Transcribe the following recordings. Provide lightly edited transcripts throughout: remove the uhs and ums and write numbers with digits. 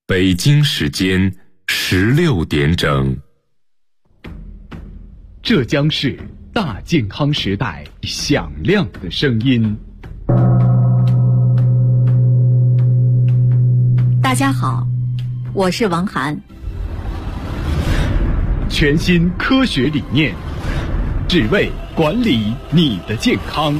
北京时间16点整。 这将是大健康时代响亮的声音。 大家好，我是王涵。 全新科学理念，只为管理你的健康，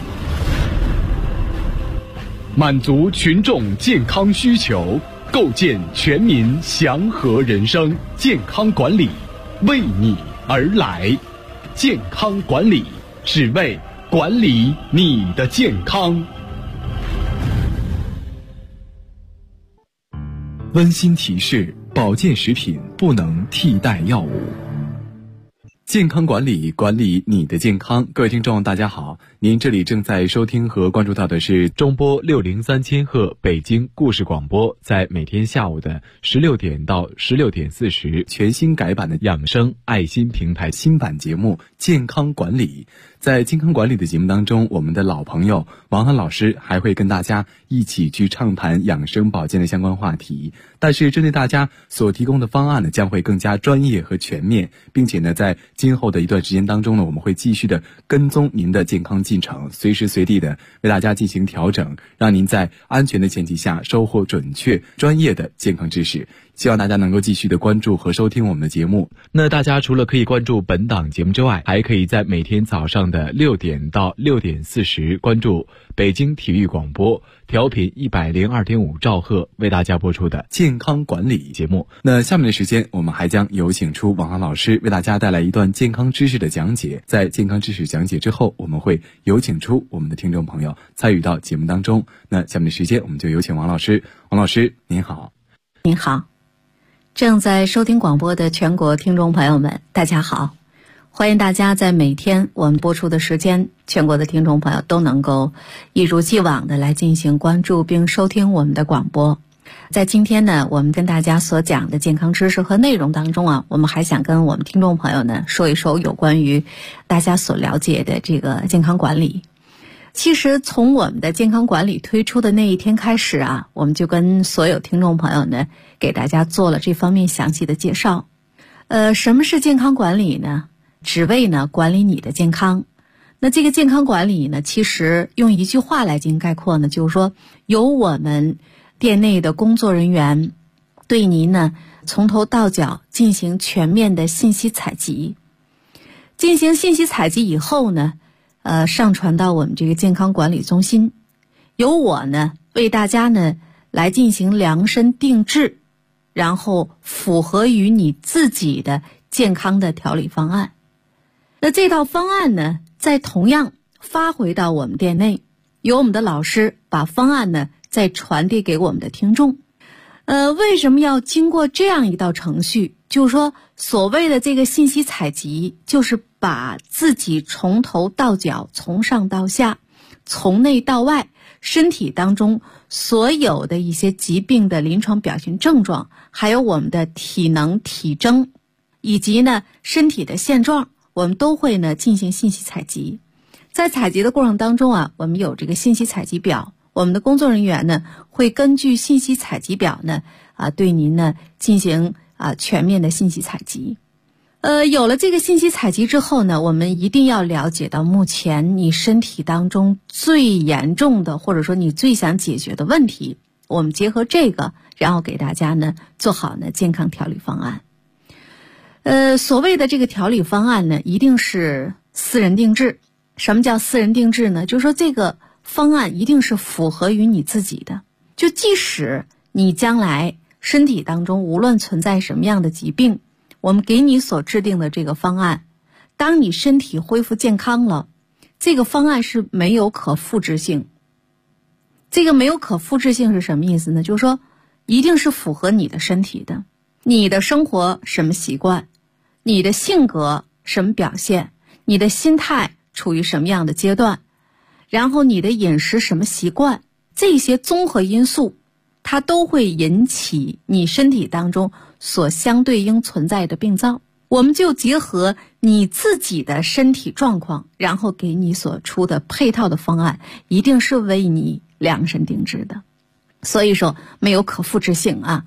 满足群众健康需求，构建全民祥和人生。健康管理为你而来，健康管理只为管理你的健康。温馨提示：保健食品不能替代药物。健康管理，管理你的健康。各位听众大家好，您这里正在收听和关注到的是中波603千赫北京故事广播，在每天下午的16点到16点40，全新改版的养生爱心平台新版节目健康管理。在健康管理的节目当中，我们的老朋友王涵老师还会跟大家一起去畅谈养生保健的相关话题，但是针对大家所提供的方案呢，将会更加专业和全面，并且呢，在今后的一段时间当中呢，我们会继续的跟踪您的健康进程，随时随地的为大家进行调整，让您在安全的前提下收获准确专业的健康知识。希望大家能够继续的关注和收听我们的节目。那大家除了可以关注本档节目之外，还可以在每天早上的6点到6点40关注北京体育广播调频102.5兆赫为大家播出的健康管理节目。那下面的时间，我们还将有请出王涵老师为大家带来一段健康知识的讲解。在健康知识讲解之后，我们会有请出我们的听众朋友参与到节目当中。那下面的时间，我们就有请王老师。王老师您好。 您好，正在收听广播的全国听众朋友们大家好，欢迎大家在每天我们播出的时间，全国的听众朋友都能够一如既往的来进行关注并收听我们的广播。在今天呢，我们跟大家所讲的健康知识和内容当中啊，我们还想跟我们听众朋友呢说一说有关于大家所了解的这个健康管理。其实从我们的健康管理推出的那一天开始啊，我们就跟所有听众朋友呢给大家做了这方面详细的介绍。什么是健康管理呢？只为呢管理你的健康。那这个健康管理呢，其实用一句话来进行概括呢，就是说由我们店内的工作人员对您呢从头到脚进行全面的信息采集。进行信息采集以后呢，上传到我们这个健康管理中心，由我呢为大家呢来进行量身定制，然后符合于你自己的健康的调理方案。那这套方案呢，再同样发回到我们店内，由我们的老师把方案呢再传递给我们的听众。为什么要经过这样一道程序？就是说所谓的这个信息采集，就是把自己从头到脚，从上到下，从内到外，身体当中所有的一些疾病的临床表现症状，还有我们的体能体征，以及呢身体的现状，我们都会呢进行信息采集。在采集的过程当中啊，我们有这个信息采集表，我们的工作人员呢会根据信息采集表呢对您呢进行全面的信息采集。有了这个信息采集之后呢，我们一定要了解到目前你身体当中最严重的，或者说你最想解决的问题，我们结合这个，然后给大家呢做好呢健康调理方案。所谓的这个调理方案呢，一定是私人定制。什么叫私人定制呢？就是说这个方案一定是符合于你自己的，就即使你将来身体当中无论存在什么样的疾病，我们给你所制定的这个方案，当你身体恢复健康了，这个方案是没有可复制性。这个没有可复制性是什么意思呢？就是说一定是符合你的身体的，你的生活什么习惯，你的性格什么表现，你的心态处于什么样的阶段，然后你的饮食什么习惯，这些综合因素它都会引起你身体当中所相对应存在的病灶。我们就结合你自己的身体状况，然后给你所出的配套的方案，一定是为你量身定制的。所以说没有可复制性啊。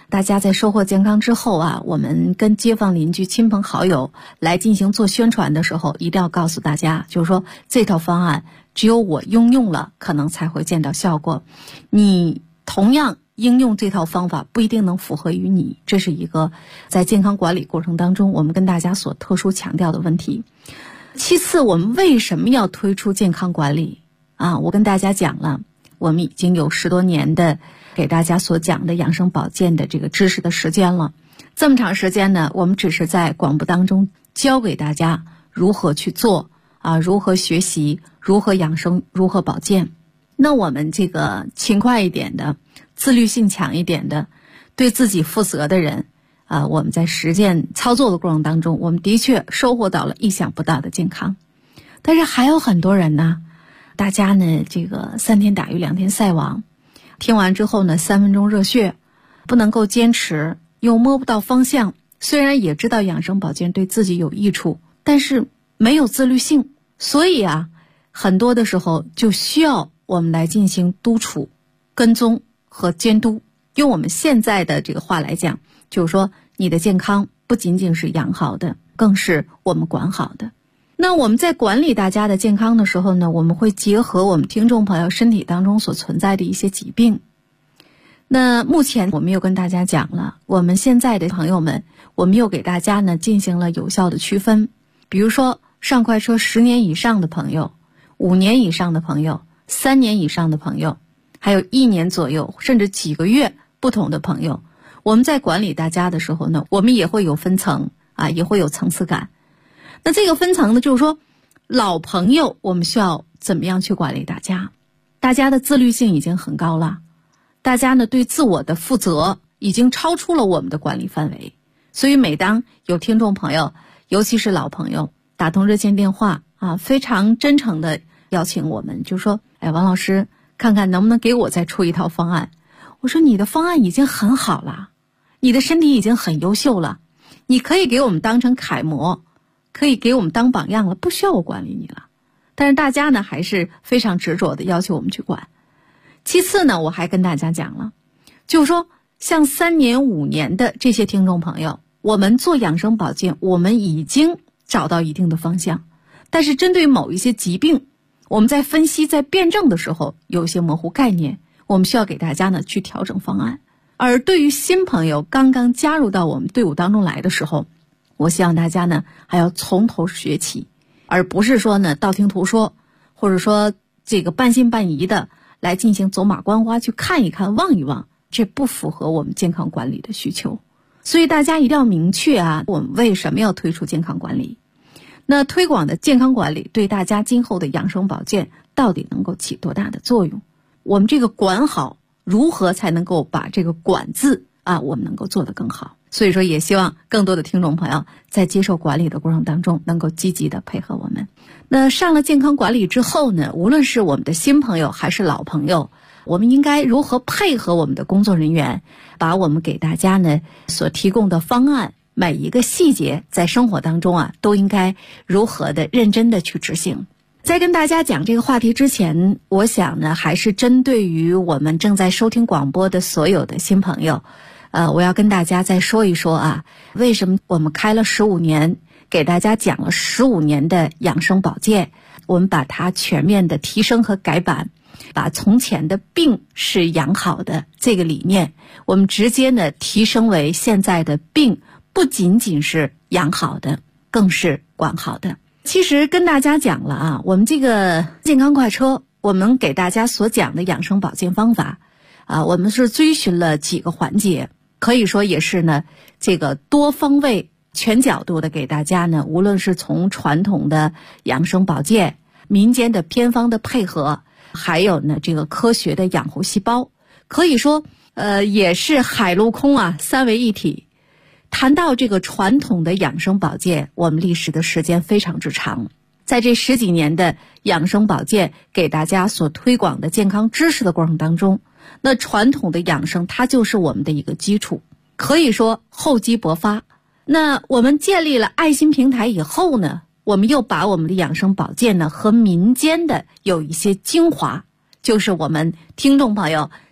大家在收获健康之后啊，我们跟街坊邻居、亲朋好友来进行做宣传的时候，一定要告诉大家，就是说这套方案只有我应用了，可能才会见到效果。你同样应用这套方法不一定能符合于你，这是一个在健康管理过程当中我们跟大家所特殊强调的问题。其次，我们为什么要推出健康管理啊？我跟大家讲了，我们已经有10多年的给大家所讲的养生保健的这个知识的时间了。这么长时间呢，我们只是在广播当中教给大家如何去做啊，如何学习，如何养生，如何保健。那我们这个勤快一点的，自律性强一点的，对自己负责的人啊，我们在实践操作的过程当中，我们的确收获到了意想不到的健康。但是还有很多人呢，大家呢这个3天打鱼2天晒网，听完之后呢3分钟热血，不能够坚持，又摸不到方向。虽然也知道养生保健对自己有益处，但是没有自律性，所以啊，很多的时候就需要我们来进行督促、跟踪和监督。用我们现在的这个话来讲，就是说你的健康不仅仅是养好的，更是我们管好的。那我们在管理大家的健康的时候呢，我们会结合我们听众朋友身体当中所存在的一些疾病。那目前我们又跟大家讲了，我们现在的朋友们，我们又给大家呢进行了有效的区分。比如说上快车10年以上的朋友，5年以上的朋友，3年以上的朋友，还有1年左右甚至几个月不同的朋友，我们在管理大家的时候呢，我们也会有分层啊，也会有层次感。那这个分层呢，就是说老朋友我们需要怎么样去管理大家？大家的自律性已经很高了，大家呢对自我的负责已经超出了我们的管理范围。所以每当有听众朋友，尤其是老朋友打通热线电话啊，非常真诚的邀请我们，就说王老师，看看能不能给我再出一套方案。我说你的方案已经很好了，你的身体已经很优秀了，你可以给我们当成楷模，可以给我们当榜样了，不需要我管理你了。但是大家呢还是非常执着的要求我们去管。其次呢，我还跟大家讲了，就是说像3年5年的这些听众朋友，我们做养生保健，我们已经找到一定的方向，但是针对某一些疾病，我们在分析在辩证的时候有一些模糊概念，我们需要给大家呢去调整方案。而对于新朋友刚刚加入到我们队伍当中来的时候，我希望大家呢还要从头学起，而不是说呢道听途说，或者说这个半信半疑的来进行走马观花去看一看望一望，这不符合我们健康管理的需求。所以大家一定要明确啊，我们为什么要推出健康管理。那推广的健康管理对大家今后的养生保健到底能够起多大的作用？我们这个管好，如何才能够把这个管字啊，我们能够做得更好？所以说也希望更多的听众朋友在接受管理的过程当中能够积极的配合我们。那上了健康管理之后呢，无论是我们的新朋友还是老朋友，我们应该如何配合我们的工作人员，把我们给大家呢所提供的方案每一个细节在生活当中啊，都应该如何的认真的去执行。在跟大家讲这个话题之前，我想呢还是针对于我们正在收听广播的所有的新朋友，我要跟大家再说一说啊，为什么我们开了15年，给大家讲了15年的养生保健，我们把它全面的提升和改版，把从前的病是养好的这个理念，我们直接呢提升为现在的病不仅仅是养好的，更是管好的。其实跟大家讲了啊，我们这个健康快车，我们给大家所讲的养生保健方法啊，我们是追寻了几个环节，可以说也是呢这个多方位全角度的给大家呢，无论是从传统的养生保健、民间的偏方的配合，还有呢这个科学的养护细胞，可以说也是海陆空啊3位一体。谈到这个传统的养生保健，我们历史的时间非常之长，在这10几年的养生保健给大家所推广的健康知识的过程当中，那传统的养生它就是我们的一个基础，可以说厚积薄发。那我们建立了爱心平台以后呢，我们又把我们的养生保健呢和民间的有一些精华，就是我们听众朋友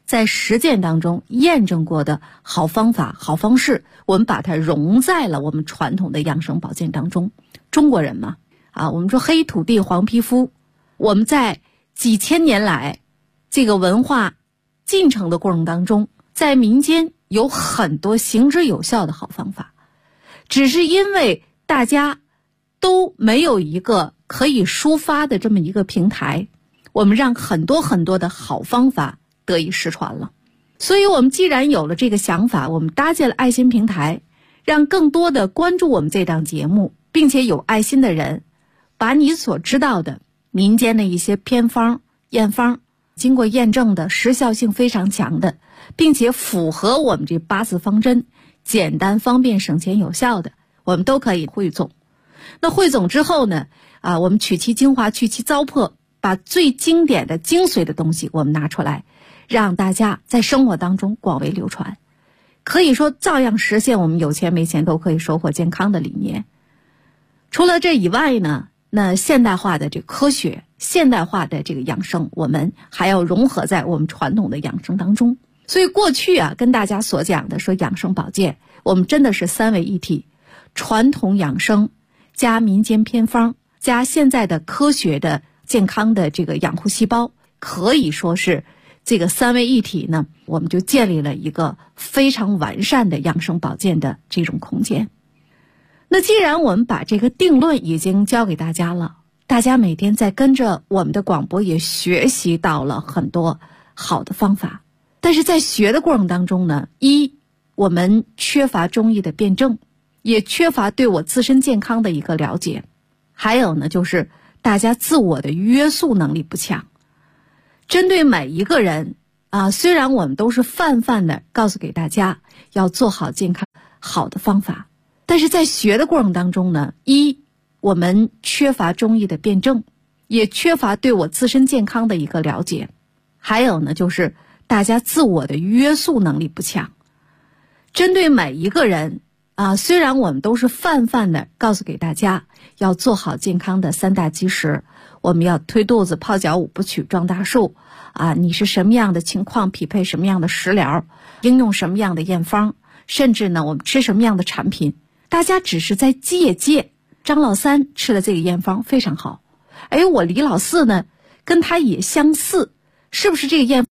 在实践当中验证过的好方法、好方式，我们把它融在了我们传统的养生保健当中。中国人嘛，我们说黑土地黄皮肤，我们在几千年来这个文化进程的过程当中，在民间有很多行之有效的好方法，只是因为大家都没有一个可以抒发的这么一个平台，我们让很多很多的好方法得以失传了。所以我们既然有了这个想法，我们搭建了爱心平台，让更多的关注我们这档节目并且有爱心的人，把你所知道的民间的一些偏方、验方，经过验证的时效性非常强的，并且符合我们这8字方针，简单方便省钱有效的，我们都可以汇总。那汇总之后呢，我们取其精华，去其糟粕，把最经典的精髓的东西我们拿出来，让大家在生活当中广为流传，可以说照样实现我们有钱没钱都可以收获健康的理念。除了这以外呢，那现代化的这个科学，现代化的这个养生，我们还要融合在我们传统的养生当中。所以过去跟大家所讲的说养生保健，我们真的是3位一体，传统养生加民间偏方加现在的科学的健康的这个养护细胞，可以说是这个3位一体呢，我们就建立了一个非常完善的养生保健的这种空间。那既然我们把这个定论已经教给大家了，大家每天在跟着我们的广播也学习到了很多好的方法，但是在学的过程当中呢，我们缺乏中医的辩证，也缺乏对我自身健康的一个了解，还有呢就是大家自我的约束能力不强。针对每一个人虽然我们都是泛泛的告诉给大家要做好健康好的方法，但是在学的过程当中呢，我们缺乏中医的辩证，也缺乏对我自身健康的一个了解，还有呢就是大家自我的约束能力不强。针对每一个人虽然我们都是泛泛的告诉给大家要做好健康的3大基石，我们要推肚子、泡脚、5不取、撞大树你是什么样的情况匹配什么样的食疗，应用什么样的验方，甚至呢我们吃什么样的产品，大家只是在借张老三吃了这个验方非常好，我李老四呢跟他也相似，是不是这个验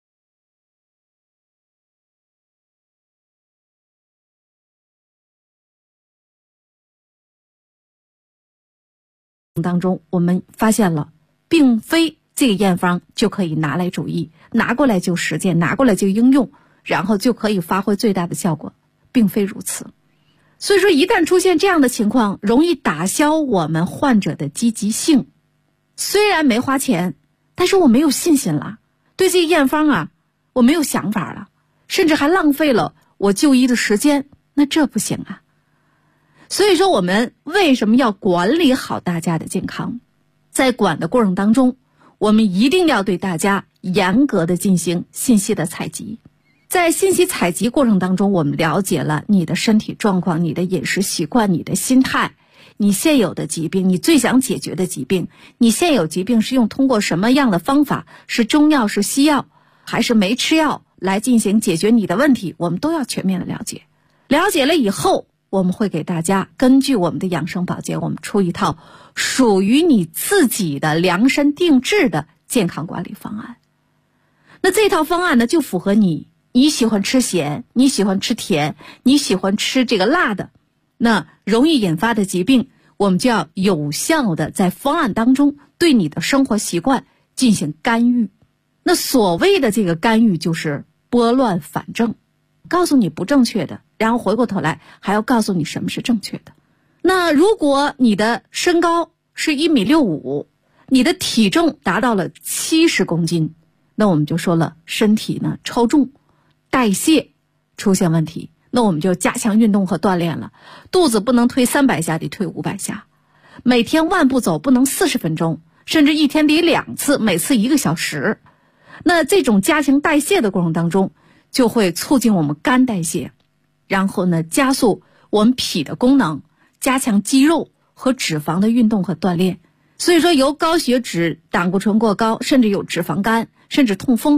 当中我们发现了并非这个验方就可以拿来主义，拿过来就实践，拿过来就应用，然后就可以发挥最大的效果，并非如此。所以说一旦出现这样的情况，容易打消我们患者的积极性。虽然没花钱，但是我没有信心了，对这个验方我没有想法了，甚至还浪费了我就医的时间，那这不行啊。所以说我们为什么要管理好大家的健康，在管的过程当中，我们一定要对大家严格的进行信息的采集。在信息采集过程当中，我们了解了你的身体状况、你的饮食习惯、你的心态，你现有的疾病，你最想解决的疾病，你现有疾病是通过什么样的方法，是中药是西药还是没吃药来进行解决你的问题，我们都要全面的了解。了解了以后，我们会给大家根据我们的养生保健，我们出一套属于你自己的量身定制的健康管理方案。那这套方案呢，就符合你喜欢吃咸，你喜欢吃甜，你喜欢吃这个辣的，那容易引发的疾病，我们就要有效的在方案当中对你的生活习惯进行干预。那所谓的这个干预就是拨乱反正，告诉你不正确的，然后回过头来还要告诉你什么是正确的。那如果你的身高是1.65米，你的体重达到了70公斤，那我们就说了身体呢超重，代谢出现问题，那我们就加强运动和锻炼了。肚子不能推300下，得推500下，每天万步走不能40分钟，甚至一天得2次，每次1个小时。那这种加强代谢的过程当中，就会促进我们肝代谢，然后呢加速我们脾的功能，加强肌肉和脂肪的运动和锻炼。所以说由高血脂、胆固醇过高，甚至有脂肪肝，甚至痛风，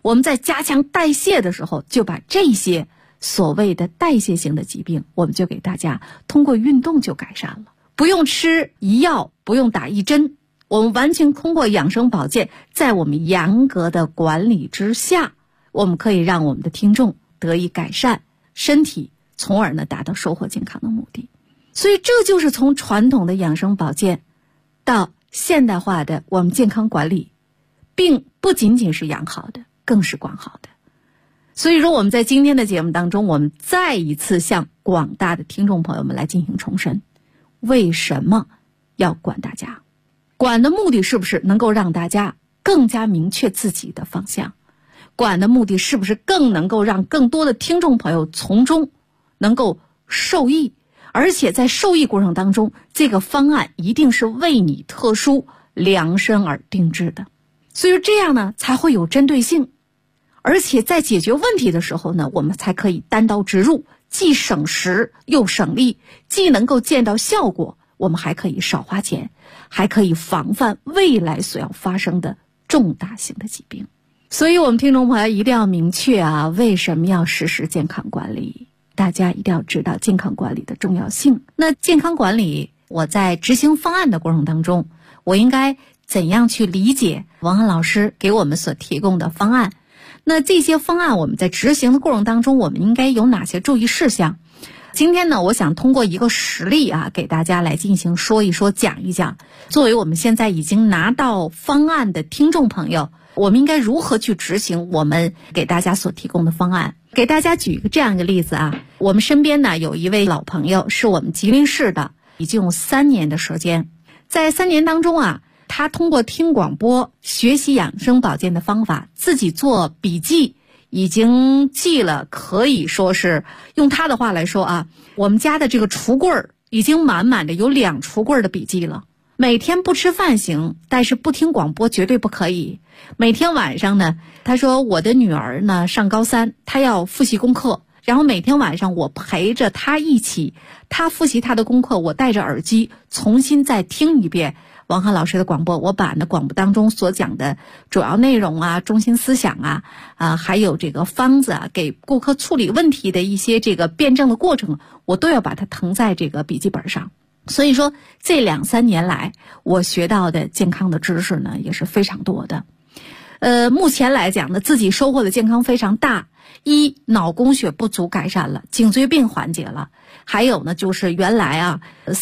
我们在加强代谢的时候，就把这些所谓的代谢性的疾病，我们就给大家通过运动就改善了，不用吃一药，不用打一针，我们完全通过养生保健，在我们严格的管理之下，我们可以让我们的听众得以改善身体，从而呢达到收获健康的目的。所以这就是从传统的养生保健到现代化的我们健康管理，并不仅仅是养好的，更是管好的。所以说我们在今天的节目当中，我们再一次向广大的听众朋友们来进行重申，为什么要管大家？管的目的是不是能够让大家更加明确自己的方向？管的目的是不是更能够让更多的听众朋友从中能够受益？而且在受益过程当中，这个方案一定是为你特殊量身而定制的。所以这样呢才会有针对性，而且在解决问题的时候呢，我们才可以单刀直入，既省时又省力，既能够见到效果，我们还可以少花钱，还可以防范未来所要发生的重大型的疾病。所以我们听众朋友一定要明确啊，为什么要实施健康管理？大家一定要知道健康管理的重要性。那健康管理，我在执行方案的过程当中，我应该怎样去理解王涵老师给我们所提供的方案？那这些方案我们在执行的过程当中，我们应该有哪些注意事项？今天呢，我想通过一个实例啊，给大家来进行说一说，讲一讲。作为我们现在已经拿到方案的听众朋友，我们应该如何去执行我们给大家所提供的方案？给大家举一个这样一个例子啊，我们身边呢有一位老朋友，是我们吉林市的，已经有3年的时间。在3年当中啊，他通过听广播学习养生保健的方法，自己做笔记，已经记了，可以说是用他的话来说啊，我们家的这个橱柜已经满满的有2橱柜的笔记了。每天不吃饭行，但是不听广播绝对不可以。每天晚上呢，他说我的女儿呢上高3，她要复习功课，然后每天晚上我陪着她一起，她复习她的功课，我戴着耳机重新再听一遍王涵老师的广播，我把呢广播当中所讲的主要内容啊、中心思想啊，还有这个方子啊，给顾客处理问题的一些这个辩证的过程，我都要把它誊在这个笔记本上。所以说这2-3年来，我学到的健康的知识呢也是非常多的。目前来讲呢，自己收获的健康非常大。一，脑供血不足改善了，颈椎病缓解了。还有呢，就是原来啊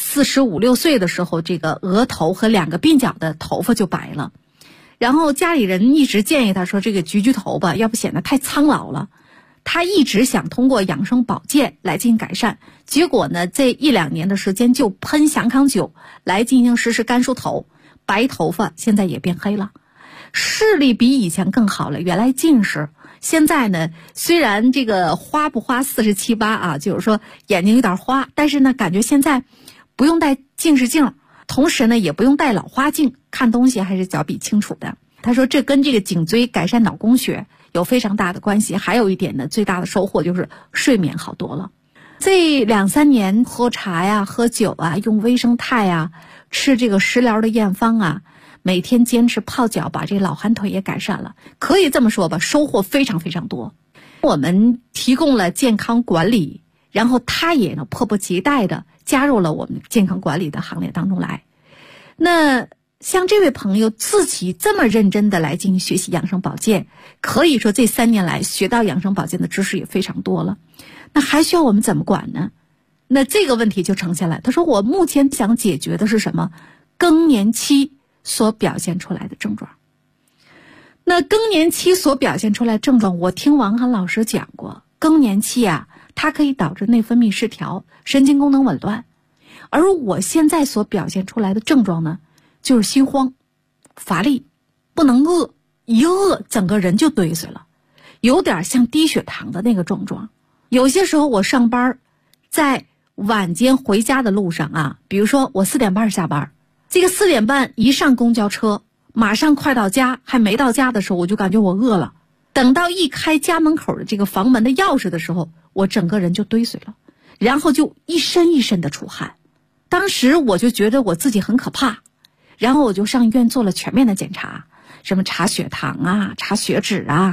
，45、6岁的时候，这个额头和2个鬓角的头发就白了。然后家里人一直建议他说，这个焗头吧，要不显得太苍老了。他一直想通过养生保健来进行改善，结果呢，这1-2年的时间就喷祥康酒来进行实施干梳头，白头发现在也变黑了，视力比以前更好了。原来近视，现在呢，虽然这个花不花47、8啊，就是说眼睛有点花，但是呢，感觉现在不用戴近视镜，同时呢，也不用戴老花镜，看东西还是较比清楚的。他说这跟这个颈椎改善脑供血有非常大的关系。还有一点呢，最大的收获就是睡眠好多了。这2-3年喝茶呀、喝酒啊、用微生态啊、吃这个食疗的验方啊，每天坚持泡脚，把这老寒腿也改善了。可以这么说吧，收获非常非常多。我们提供了健康管理，然后他也呢迫不及待的加入了我们健康管理的行列当中来。那像这位朋友自己这么认真的来进行学习养生保健，可以说这3年来学到养生保健的知识也非常多了。那还需要我们怎么管呢？那这个问题就呈现了。他说我目前想解决的是什么？更年期所表现出来的症状。那更年期所表现出来的症状，我听王涵老师讲过，更年期啊，它可以导致内分泌失调、神经功能紊乱。而我现在所表现出来的症状呢，就是心慌、乏力、不能饿，一饿整个人就嘚瑟了，有点像低血糖的那个症状。有些时候我上班，在晚间回家的路上啊，比如说我4点半下班，这个4点半一上公交车，马上快到家，还没到家的时候，我就感觉我饿了。等到一开家门口的这个房门的钥匙的时候，我整个人就嘚瑟了，然后就一身一身的出汗。当时我就觉得我自己很可怕，然后我就上医院做了全面的检查，什么查血糖啊、查血脂啊，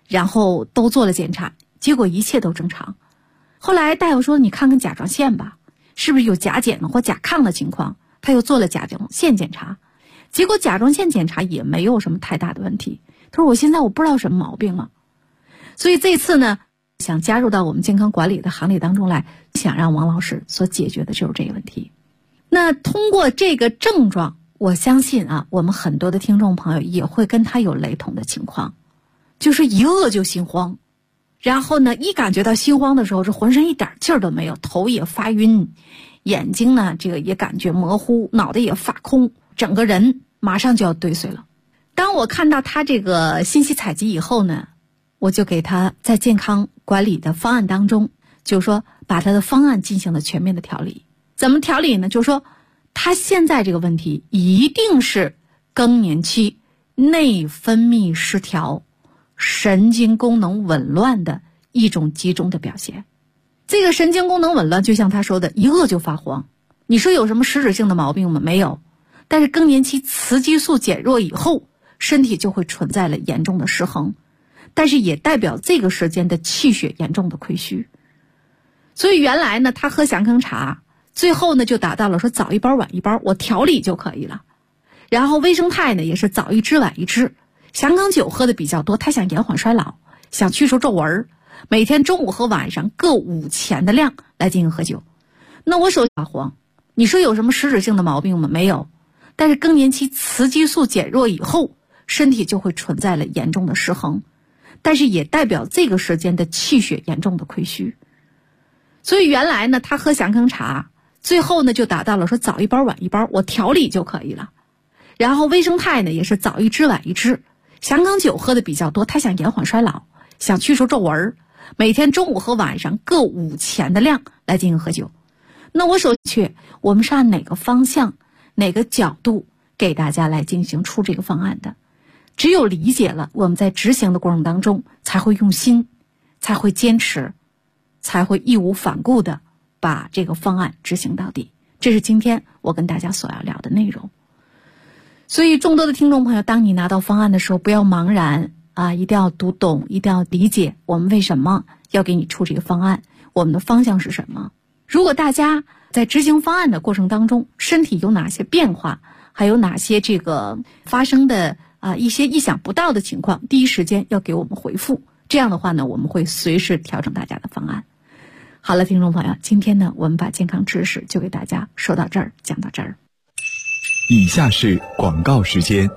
然后都做了检查，结果一切都正常。后来大夫说你看看甲状腺吧，是不是有甲减或甲亢的情况，他又做了甲状腺检查，结果甲状腺检查也没有什么太大的问题。他说我现在不知道什么毛病了。所以这次呢，想加入到我们健康管理的行列当中来，想让王老师所解决的就是这个问题。那通过这个症状，我相信啊，我们很多的听众朋友也会跟他有雷同的情况，就是一饿就心慌，然后呢，一感觉到心慌的时候，是浑身一点劲儿都没有，头也发晕，眼睛呢这个也感觉模糊，脑袋也发空，整个人马上就要堆碎了。当我看到他这个信息采集以后呢，我就给他在健康管理的方案当中，就是说把他的方案进行了全面的调理。怎么调理呢？就是说他现在这个问题一定是更年期内分泌失调、神经功能紊乱的一种集中的表现。这个神经功能紊乱就像他说的，一饿就发慌。你说有什么实质性的毛病吗？没有。但是更年期雌激素减弱以后，身体就会存在了严重的失衡，但是也代表这个时间的气血严重的亏虚。所以原来呢，他喝降康茶，最后呢就达到了说早一包晚一包，我调理就可以了。然后维生肽呢也是早一支晚一支。降康酒喝的比较多，他想延缓衰老，想去除皱纹，每天中午和晚上各5钱的量来进行喝酒。那我手发慌，你说有什么实质性的毛病吗？没有。但是更年期雌激素减弱以后，身体就会存在了严重的失衡，但是也代表这个时间的气血严重的亏虚。所以原来呢，他喝降康茶，最后呢就达到了说早一包晚一包，我调理就可以了。然后维生肽呢也是早一支晚一支。降康酒喝的比较多，他想延缓衰老，想去除皱纹，每天中午和晚上各5钱的量来进行喝酒。那我手去，我们是按哪个方向、哪个角度给大家来进行出这个方案的？只有理解了，我们在执行的过程当中才会用心，才会坚持，才会义无反顾的把这个方案执行到底。这是今天我跟大家所要聊的内容。所以众多的听众朋友，当你拿到方案的时候，不要茫然啊，一定要读懂，一定要理解我们为什么要给你出这个方案，我们的方向是什么。如果大家在执行方案的过程当中，身体有哪些变化，还有哪些这个发生的一些意想不到的情况，第一时间要给我们回复。这样的话呢，我们会随时调整大家的方案。好了，听众朋友，今天呢，我们把健康知识就给大家说到这儿，讲到这儿。 以下是广告时间。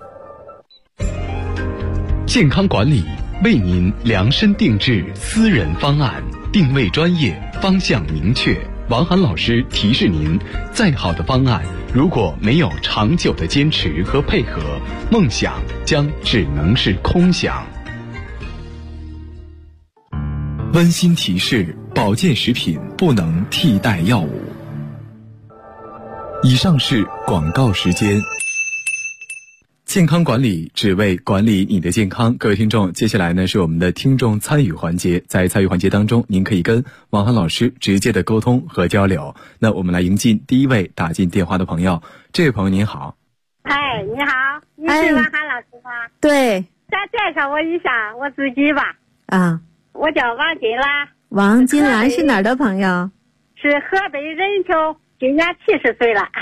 健康管理为您量身定制私人方案，定位专业，方向明确。王涵老师提示您，再好的方案，如果没有长久的坚持和配合，梦想将只能是空想。 温馨提示：保健食品不能替代药物。以上是广告时间。健康管理只为管理你的健康。各位听众，接下来呢是我们的听众参与环节。在参与环节当中，您可以跟王涵老师直接的沟通和交流。那我们来迎进第一位打进电话的朋友。这位朋友您好。 哎，你好，你是王涵老师吗？ 对。 再介绍我一下我自己吧。 啊， 我叫王金兰。 王金兰是哪儿的朋友？ 是河北任丘，今年70岁了。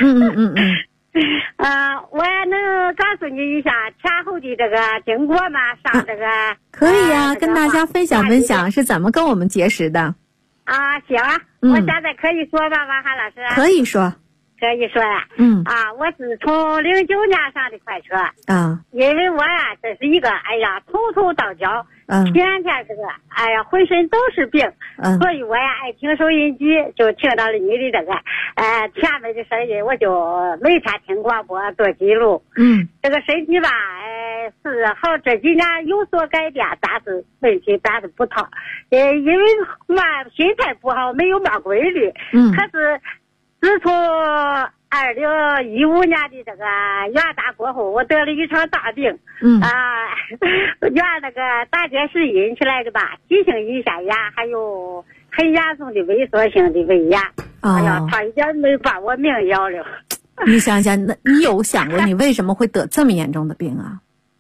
我也能告诉你一下前后的这个经过嘛，上这个可以呀，跟大家分享分享是怎么跟我们结识的。 行啊，我现在可以说吧，王涵老师？ 可以说。 可以说呀。我是从09年上的快车。因为我呀，这是一个从头到脚，天天这个浑身都是病，所以我也爱听收音机，就听到了你的这个前面的声音，我就每天听广播做记录。这个身体吧，是好这几年有所改变，但是问题咱是不讨，因为心态不好，没有嘛规律。可是自从2015年的这个元旦过后，我得了一场大病。原那个胆结石引起来的吧，急性胰腺炎，还有很严重的萎缩性的胃炎。差一点没把我命要了。 你想想，那你有想过你为什么会得这么严重的病啊？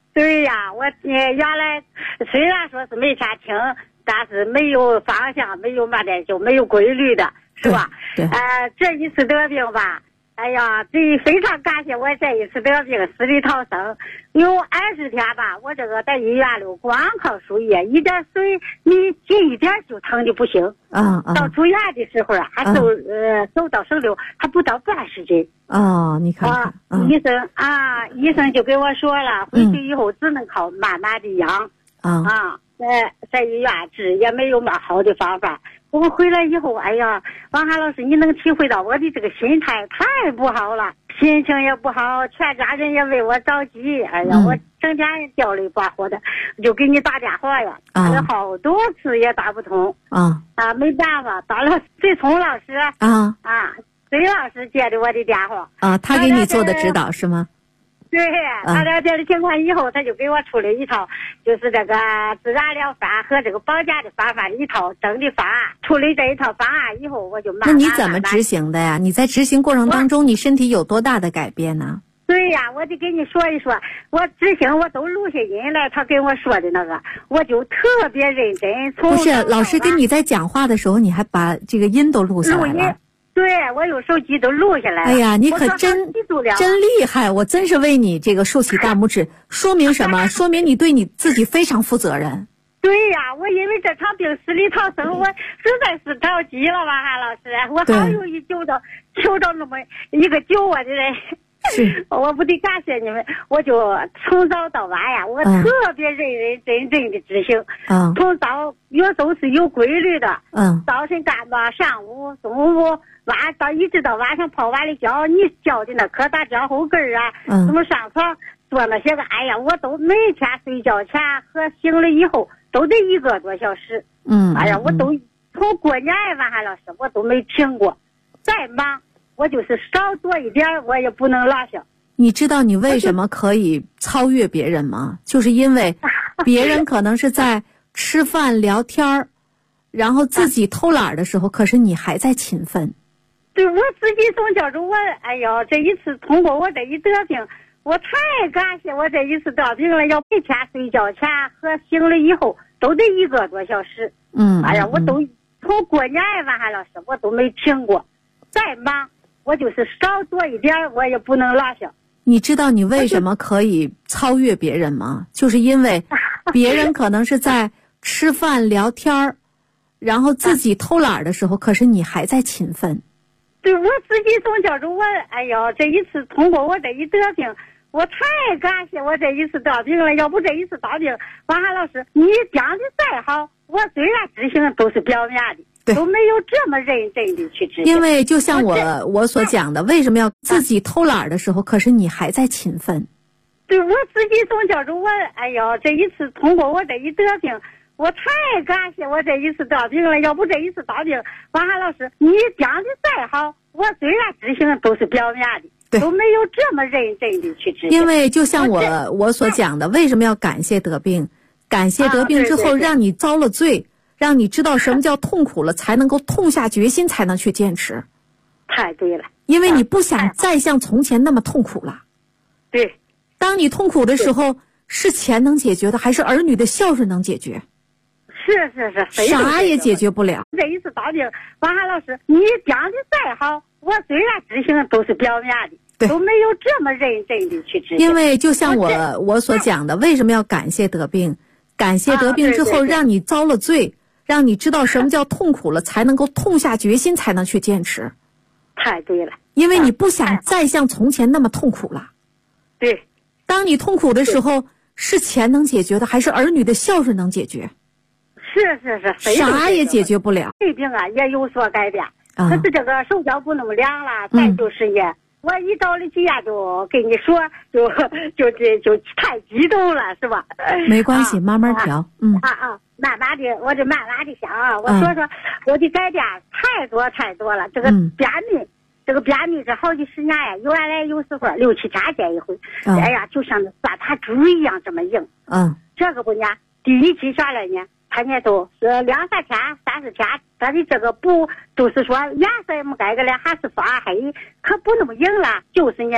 对呀，我原来虽然说是没钱听，但是没有方向，没有嘛的，就没有规律的，是吧？ 对。 这一次得病吧，哎呀，非常感谢我这一次得病死里逃生，有20天吧，我这个在医院里光靠输液，一点水你紧一点就疼的不行。到出院的时候还走到省6，还不到半时间。 你看看。 医生就给我说了，回去以后只能靠慢慢的养。在医院治也没有嘛好的方法。我回来以后，哎呀，王涵老师，你能体会到我的这个心态太不好了，心情也不好，全家人也为我着急。哎呀，我整天焦虑把火的，就给你打电话呀，打了好多次也打不通。没办法，打了水聪老师。水老师接的我的电话。 他给你做的指导是吗？ 对，他了解了情况以后，他就给我出了一套，就是这个自然疗法和这个保健的方法一套整的方案。出了这一套方案以后，我就慢慢。 那你怎么执行的呀？你在执行过程当中，你身体有多大的改变呢？ 对呀，我得给你说一说，我执行我都录下音来，他跟我说的那个，我就特别认真。 不是，老师跟你在讲话的时候，你还把这个音都录下来了。 对，我用手机都录下来了。 哎呀，你可真厉害！我真是为你这个竖起大拇指。说明什么？说明你对你自己非常负责任。 对呀，我因为这场病死里逃生，我实在是着急了，王涵老师，我好容易求到那么一个救我的人。 是， 我不得感谢你们，我就从早到晚呀，我特别认真的执行。从早月都是有规律的。早晨干吧，上午、中午、一直到晚上泡完了觉，你教的那课打脚后跟啊，怎么上床做那些个，哎呀，我都每天睡觉前和醒了以后都得1个多小时。哎呀，我都从过年王涵老师我都没停过，再忙。我就是少做一点，我也不能落下。 你知道你为什么可以超越别人吗？就是因为别人可能是在吃饭聊天然后自己偷懒的时候，可是你还在勤奋。 对，我自己总觉着我，哎呀，这一次通过我这一得病，我太感谢我这一次得病了。要每天睡觉前和醒了以后都得1个多小时。哎呀，我都从过年王涵老师我都没停过，再忙。我就是少做一点，我也不能落下。 你知道你为什么可以超越别人吗？就是因为别人可能是在吃饭聊天然后自己偷懒的时候，可是你还在勤奋。 对，我自己总觉着我，哎呀，这一次通过我这一得病，我太感谢我这一次得病了。要不这一次得病，王涵老师，你讲的再好，我虽然执行都是表面的。都没有这么认真的去执行。 因为就像我所讲的，为什么要自己偷懒的时候，可是你还在勤奋。 对，我自己总觉着我，哎呀，这一次通过我这一得病，我太感谢我这一次得病了。要不这一次得病，王涵老师，你讲的再好，我虽然执行都是表面的，都没有这么认真的去执行。 因为就像我所讲的，为什么要感谢得病？感谢得病之后，让你遭了罪。让你知道什么叫痛苦了，才能够痛下决心，才能去坚持。 太对了， 因为你不想再像从前那么痛苦了。 对， 当你痛苦的时候，是钱能解决的，还是儿女的孝顺能解决？ 是， 啥也解决不了。 这一次得病，王涵老师，你讲的再好，我虽然执行都是表面的，都没有这么认真的去执行。 因为就像我所讲的，为什么要感谢得病？感谢得病之后，让你遭了罪。让你知道什么叫痛苦了，才能够痛下决心，才能去坚持。 太对了， 因为你不想再像从前那么痛苦了。 对， 当你痛苦的时候，是钱能解决的，还是儿女的孝顺能解决？ 是， 啥也解决不了。 这病啊也有所改变，可是这个手脚不那么凉了，再就是也。我一到了医院就跟你说，就太激动了，是吧？ 没关系，慢慢调。 慢慢的，我就慢慢的想啊。我说我的改变太多了。这个便秘这好几10年呀，原来有时候6、7天见一回，哎呀，就像算盘珠一样这么硬。这个不呢，第一期下来呢，他呢都是2、3天、3、4天，他的这个不都是说颜色也没改个了，还是发黑，可不那么硬了。就是呢，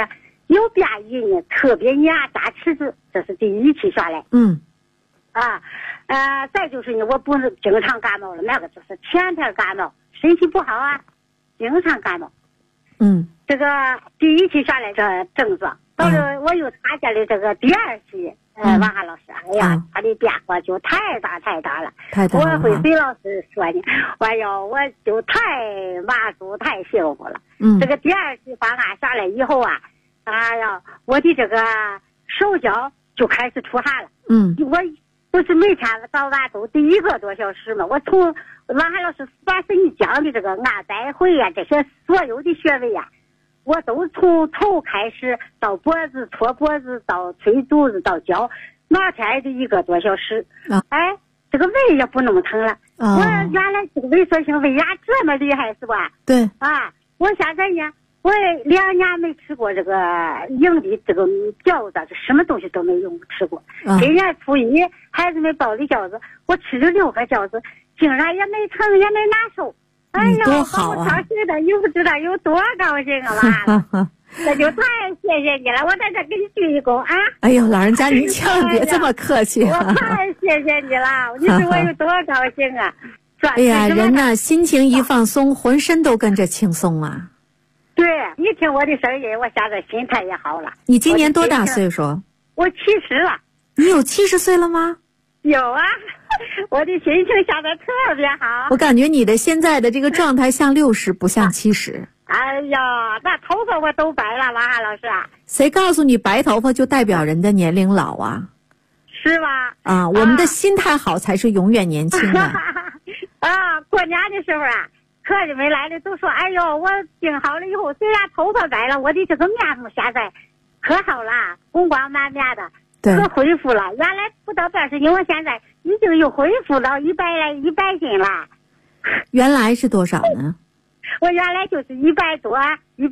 有变异呢，特别黏扎齿子，这是第一期下来。再就是呢，我不是经常感冒了，那个就是天天感冒，身体不好啊，经常感冒。这个第一期下来这症状，到了我又参加了这个第二期，王涵老师，哎呀，他的变化就太大了。我会随老师说呢，哎呦，我就太满足，太幸福了。这个第二期方案下来以后啊，哎呀，我的这个手脚就开始出汗了。我不是每天早晚都第1个多小时嘛，我从王涵老师把你讲的这个按百会呀，这些所有的穴位呀，我都从头开始到脖子、搓脖子到捶肚子到脚，每天的1个多小时。这个胃也不那么疼了。我原来这个萎缩性胃炎这么厉害是吧？ 对。 我现在呢，我2年没吃过这个硬的这个饺子，这什么东西都没用吃过。今年初一孩子们包的饺子，我吃了6个饺子，竟然也没疼也没难受。哎呀， 多好啊！ 我高兴的，你不知道有多高兴啊！那就太谢谢你了，我在这给你鞠一躬啊！ 哎呦，老人家您千万别这么客气我太谢谢你了，你说我有多高兴啊！ 哎呀，人呐，心情一放松，浑身都跟着轻松啊。 对，一听我的声音，我现在心态也好了。 你今年多大岁数？ 我70了。 你有70岁了吗？ 有啊，我的心情现在特别好。 我感觉你的现在的这个状态像60，不像70。 哎呀，那头发我都白了，王涵老师。 谁告诉你白头发就代表人的年龄老啊？ 是吧？ 我们的心态好才是永远年轻的。 过年的时候啊，客人们来的都说，哎呦，我病好了以后，虽然头发白了，我的这个面目现在可好了，红光满面的，可恢复了。原来不到80斤，我现在已经又恢复到100斤了。 原来是多少呢？ 我原来就是100多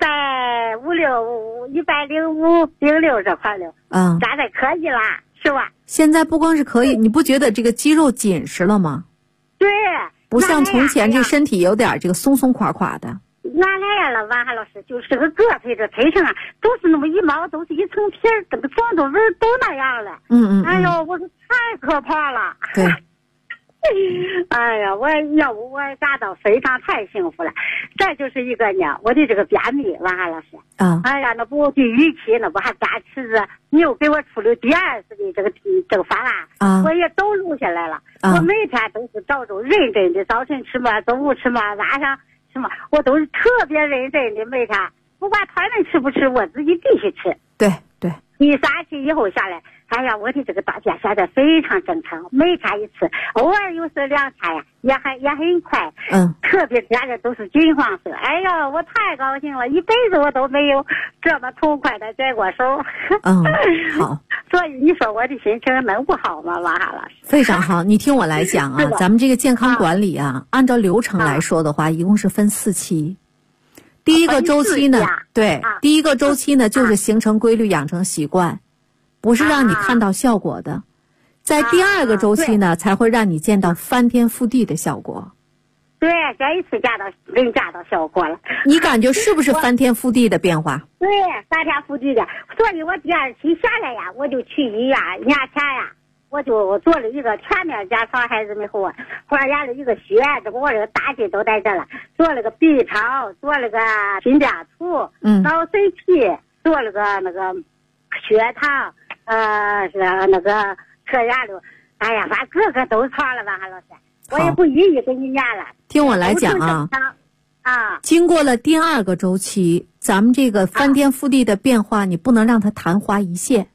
，156、105、06这块了。现在可以了，是吧？ 现在不光是可以，你不觉得这个肌肉紧实了吗？ 对。 不像从前这身体有点这个松松垮垮的。 原来呀，王涵老师就是这个胳腿这腿上啊，都是那么一毛，都是一层皮儿，这个状都纹都那样了。哎呦，我说太可怕了。 对。 哎呀，我感到非常太幸福了。再就是一个呢，我的这个便秘，王涵老师。哎呀，那不第1期那不还扎齿子，你又给我出了第2次的这个方案，我也都录下来了。我每天都是照着认真的，早晨吃嘛，中午吃嘛，晚上吃嘛，我都是特别认真的，每天不管他们吃不吃，我自己必须吃。 对对。 第3期以后下来，哎呀，我的这个大便现在非常正常，每天一次，偶尔有时2天呀，也很快。特别现在都是金黄色。哎呀，我太高兴了，一辈子我都没有这么痛快的解过手。 好。 所以你说我的心情能不好吗，王涵老师？ 非常好，你听我来讲啊，咱们这个健康管理啊，按照流程来说的话，一共是分4期。第1个周期呢，对，第1个周期呢就是形成规律，养成习惯，不是让你看到效果的。在第2个周期呢，才会让你见到翻天覆地的效果。 对，这一次能见到效果了。 你感觉是不是翻天覆地的变化？ 对，翻天覆地的。所以我第2期下来呀，我就去医院，年前呀，我就做了一个全面检查，孩子们和我化验了一个血，这个我这个大剂都在这了，做了个 B 超，做了个心电图，脑 CT， 做了个那个血糖，是那个测验了，哎呀，反正个都查了，王涵老师，我也不一一给你念了。 听我来讲啊，经过了第2个周期，咱们这个翻天覆地的变化，你不能让它昙花一现。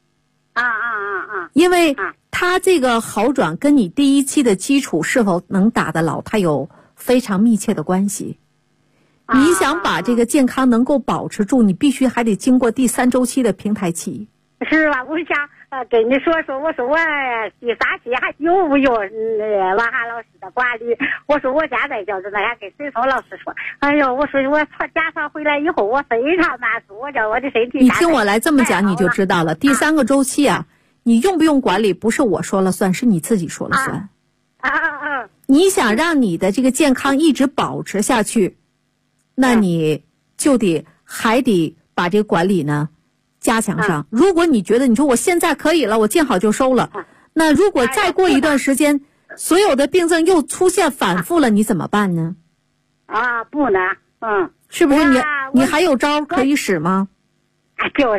因为它这个好转跟你第1期的基础是否能打得牢，它有非常密切的关系。你想把这个健康能够保持住，你必须还得经过第3周期的平台期。 是吧？我想跟你说，我说我第3期还有没有王涵老师的管理？我说我现在就是那样跟水松老师说，哎呦，我说我检查回来以后，我非常满足，我叫我的身体。 你听我来这么讲，你就知道了。第3个周期啊，你用不用管理，不是我说了算，是你自己说了算。你想让你的这个健康一直保持下去，那你就还得把这个管理呢加强上。如果你觉得你说我现在可以了，我见好就收了，那如果再过一段时间，所有的病症又出现反复了，你怎么办呢？ 不能， 是不是你还有招可以使吗？ 就是。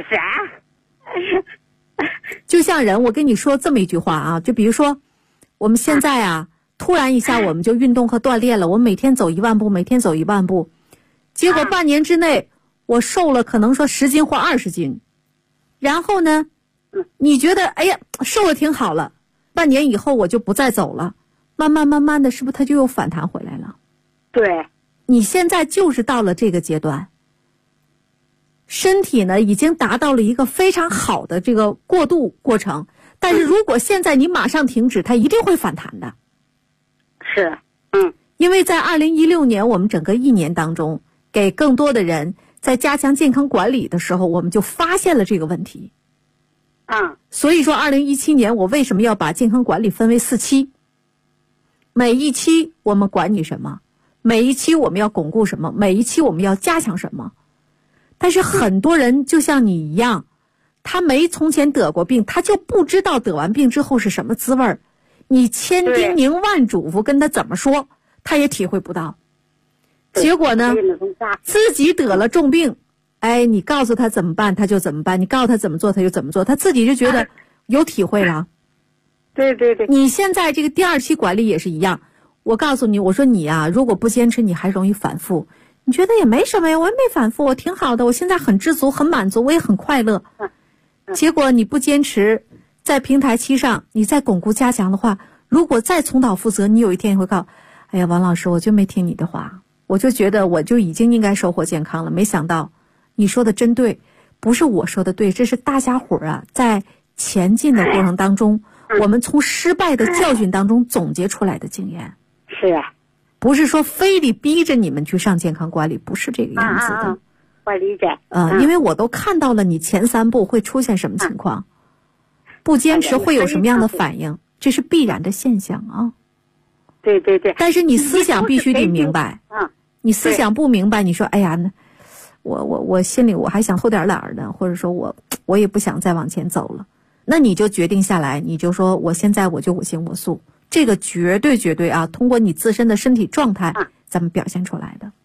就像人，我跟你说这么一句话啊，就比如说，我们现在啊，突然一下我们就运动和锻炼了，我每天走1万步，每天走1万步，结果半年之内我瘦了，可能说10斤或20斤，然后呢，你觉得哎呀瘦了挺好了，半年以后我就不再走了，慢慢的，是不是它就又反弹回来了？ 对， 你现在就是到了这个阶段。身体呢已经达到了一个非常好的这个过渡过程，但是如果现在你马上停止，它一定会反弹的。 是， 因为在2016年我们整个1年当中，给更多的人在加强健康管理的时候，我们就发现了这个问题。所以说2017年我为什么要把健康管理分为4期？每一期我们管你什么，每一期我们要巩固什么，每一期我们要加强什么。但是很多人就像你一样，他没从前得过病，他就不知道得完病之后是什么滋味儿。你千叮咛万嘱咐跟他怎么说，他也体会不到。结果呢，自己得了重病，你告诉他怎么办他就怎么办，你告诉他怎么做他就怎么做，他自己就觉得有体会了。 对。 你现在这个第2期管理也是一样，我告诉你，我说你啊，如果不坚持，你还容易反复。你觉得也没什么呀，我也没反复，我挺好的，我现在很知足很满足，我也很快乐。结果你不坚持，在平台期上你再巩固加强的话，如果再重蹈覆辙，你有一天会告，哎呀王老师，我就没听你的话，我就觉得我就已经应该收获健康了，没想到你说的真对，不是我说的对，这是大家伙啊在前进的过程当中，我们从失败的教训当中总结出来的经验。 是啊， 不是说非得逼着你们去上健康管理，不是这个样子的。 我理解。 因为我都看到了你前3步会出现什么情况，不坚持会有什么样的反应，这是必然的现象啊。 对。 但是你思想必须得明白。你思想不明白，你说哎呀，我心里我还想偷点懒呢，或者说我也不想再往前走了，那你就决定下来，你就说我现在我就我行我素。这个绝对啊，通过你自身的身体状态咱们表现出来的。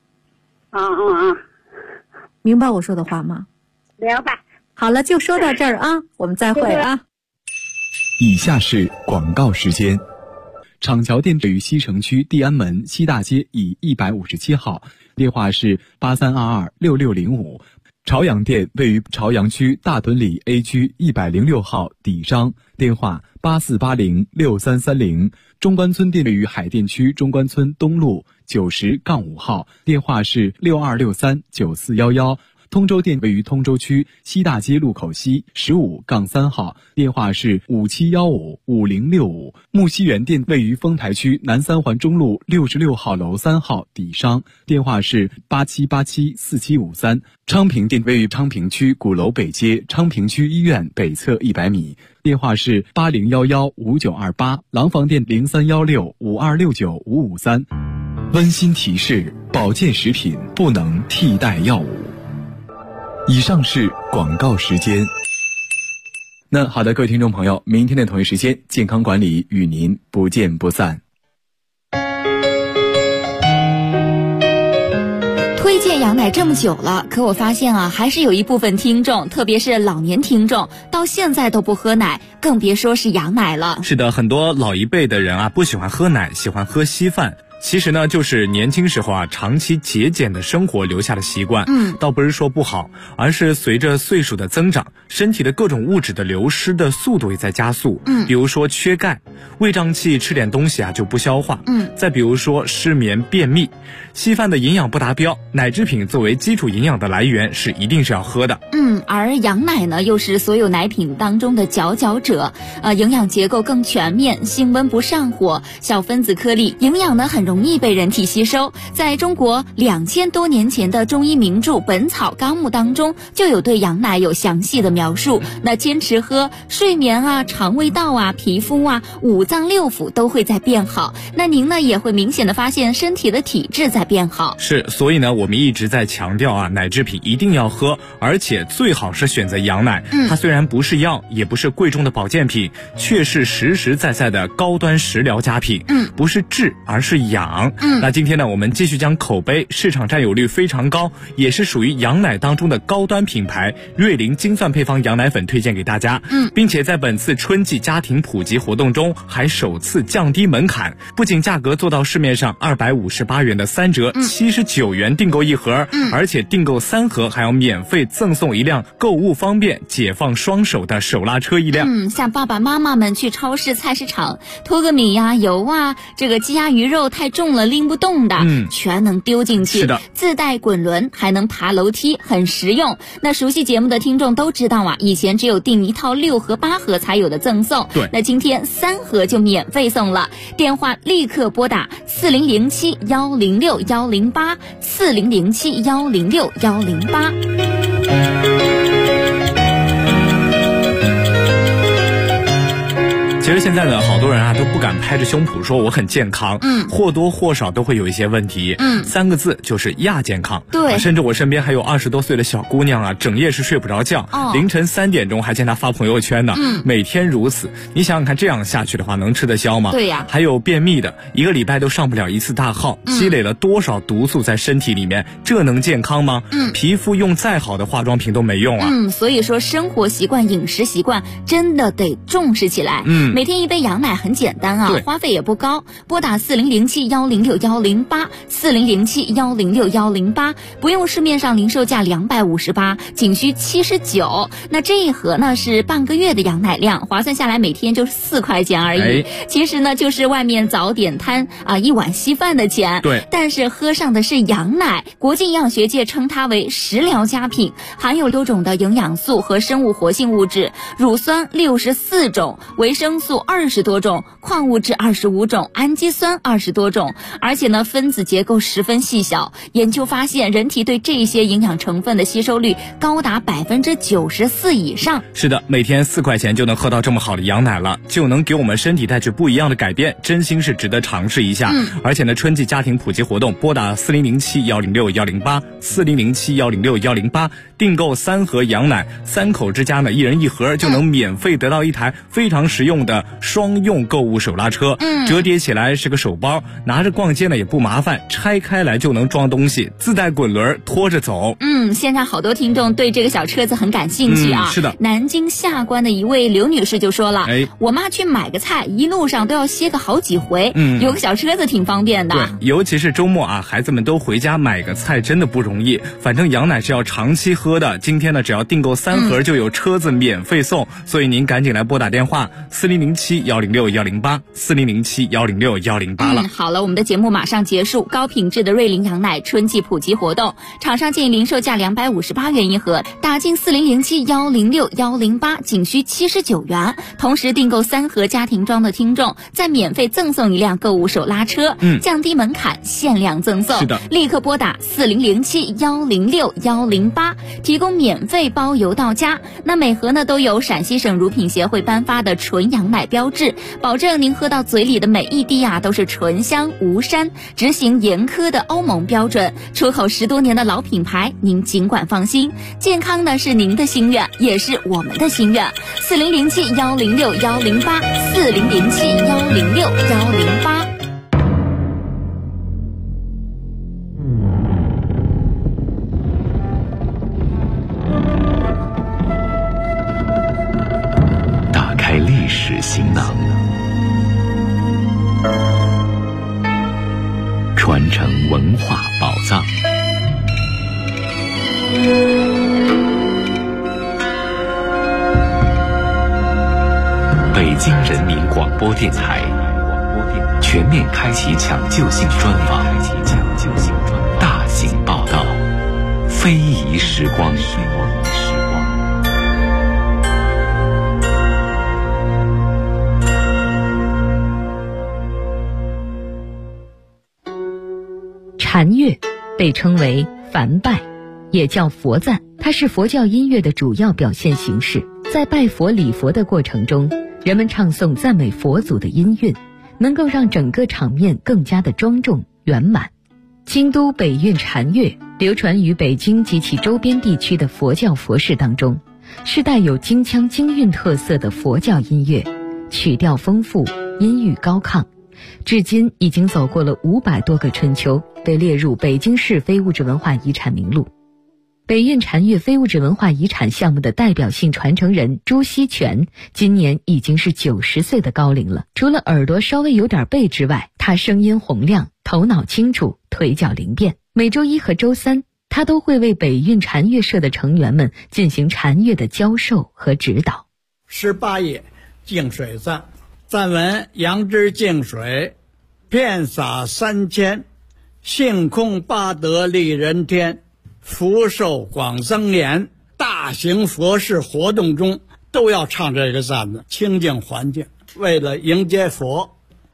明白我说的话吗？ 明白。 好了，就说到这儿啊，我们再会啊。 以下是广告时间。厂桥店位于西城区地安门西大街以157号，电话是83226605。朝阳店位于朝阳区大屯里 A 区106号底商，电话84806330。中关村店位于海淀区中关村东路90-5号，电话是62639411。通州店位于通州区西大街路口西15-3号，电话是57155065。木樨园店位于丰台区南三环中路66号楼3号底商，电话是87874753。昌平店位于昌平区鼓楼北街昌平区医院北侧100米，电话是80115928。廊坊店031652695553。温馨提示：保健食品不能替代药物。以上是广告时间。那好的，各位听众朋友，明天的同一时间，健康管理与您不见不散。 推荐羊奶这么久了，可我发现啊，还是有一部分听众，特别是老年听众，到现在都不喝奶，更别说是羊奶了。 是的，很多老一辈的人啊，不喜欢喝奶，喜欢喝稀饭。其实呢，就是年轻时候啊，长期节俭的生活留下的习惯。倒不是说不好，而是随着岁数的增长，身体的各种物质的流失的速度也在加速。比如说缺钙，胃胀气，吃点东西啊就不消化。再比如说失眠、便秘，稀饭的营养不达标，奶制品作为基础营养的来源是一定是要喝的。 而羊奶呢，又是所有奶品当中的佼佼者。营养结构更全面，性温不上火，小分子颗粒，营养呢很容易被人体吸收。在中国2000多年前的中医名著《本草纲目》当中，就有对羊奶有详细的描述。那坚持喝，睡眠啊、肠胃道啊、皮肤啊、五脏六腑都会在变好。那您呢也会明显的发现身体的体质在变好。 是，所以呢我们一直在强调啊，奶制品一定要喝，而且最好是选择羊奶。它虽然不是药，也不是贵重的保健品，却是实实在在的高端食疗佳品。不是治，而是养。那今天呢，我们继续将口碑、市场占有率非常高，也是属于羊奶当中的高端品牌瑞麟精算配方羊奶粉推荐给大家。并且在本次春季家庭普及活动中，还首次降低门槛，不仅价格做到市面上258元的3折，79元订购一盒，而且订购3盒还要免费赠送一辆购物方便、解放双手的手拉车一辆。 像爸爸妈妈们去超市、菜市场拖个米呀、油啊，这个鸡鸭鱼肉太重了拎不动的，全能丢进去。 是的， 自带滚轮，还能爬楼梯，很实用。那熟悉节目的听众都知道啊，以前只有订1套6盒、8盒才有的赠送。 对， 那今天3盒就免费送了。电话立刻拨打4007-106-108 4007-106-108。 其实现在呢，好多人啊都不敢拍着胸脯说我很健康，或多或少都会有一些问题。3个字就是亚健康。 对， 甚至我身边还有20多岁的小姑娘啊，整夜是睡不着觉，凌晨3点钟还见她发朋友圈呢，每天如此。你想想看，这样下去的话，能吃得消吗？ 对呀。 还有便秘的，1个礼拜都上不了1次大号，积累了多少毒素在身体里面，这能健康吗？皮肤用再好的化妆品都没用啊。 所以说生活习惯、饮食习惯真的得重视起来。每天1杯羊奶很简单啊，花费也不高，拨打4007-106-108 4007-106-108，不用市面上零售价258，仅需79。那这一盒呢是半个月的羊奶量，划算下来每天就4块钱而已。其实呢就是外面早点摊啊1碗稀饭的钱。 对， 但是喝上的是羊奶，国际营养学界称它为食疗佳品，含有多种的营养素和生物活性物质，乳酸64种，维生素20多种，矿物质25种，氨基酸20多种，而且呢分子结构十分细小。研究发现，人体对这些营养成分的吸收率高达94%以上。 是的，每天4块钱就能喝到这么好的羊奶了，就能给我们身体带去不一样的改变，真心是值得尝试一下。而且呢，春季家庭普及活动，拨打4007-106-108 4007-106-108，订购3盒羊奶，3口之家呢1人1盒，就能免费得到一台非常实用的双用购物手拉车。折叠起来是个手包，拿着逛街呢也不麻烦，拆开来就能装东西，自带滚轮拖着走。 现在好多听众对这个小车子很感兴趣啊。 是的， 南京下关的一位刘女士就说了，我妈去买个菜，一路上都要歇个好几回，有个小车子挺方便的。 对，尤其是周末啊，孩子们都回家买个菜真的不容易。反正羊奶是要长期喝的，今天呢只要订购3盒就有车子免费送，所以您赶紧来拨打电话4007-106-108 4007-106-108了。 好了，我们的节目马上结束。高品质的瑞麟羊奶春季普及活动，厂商建议零售价258元一盒，打进4007-106-108，仅需79元。同时订购3盒家庭装的听众，再免费赠送一辆购物手拉车，降低门槛，限量赠送。 是的， 立刻拨打4007-106-108，提供免费包邮到家。那每盒呢都有陕西省乳品协会颁发的纯羊奶标志，保证您喝到嘴里的每一滴啊都是醇香无膻，执行严苛的欧盟标准，出口10多年的老品牌，您尽管放心。健康呢是您的心愿，也是我们的心愿。4007-106-108 4007-106-108。 打开历史行囊，传承文化宝藏。北京人民广播电台全面开启抢救性专访，大型报道，非遗时光。 禅乐被称为梵拜，也叫佛赞，它是佛教音乐的主要表现形式。在拜佛礼佛的过程中，人们唱诵赞美佛祖的音韵，能够让整个场面更加的庄重圆满。京都北韵禅乐流传于北京及其周边地区的佛教佛事当中，是带有京腔京韵特色的佛教音乐，曲调丰富，音域高亢，至今已经走过了500多个春秋，被列入北京市非物质文化遗产名录。北韵禅乐非物质文化遗产项目的代表性传承人朱锡全今年已经是90岁的高龄了。除了耳朵稍微有点背之外，他声音洪亮，头脑清楚，腿脚灵便。每周一和周三，他都会为北韵禅乐社的成员们进行禅乐的教授和指导。 18页净水赞，赞文：杨枝净水，遍洒3000，性空八德利人天，福寿广增延。大型佛事活动中都要唱这个赞子，清净环境，为了迎接佛。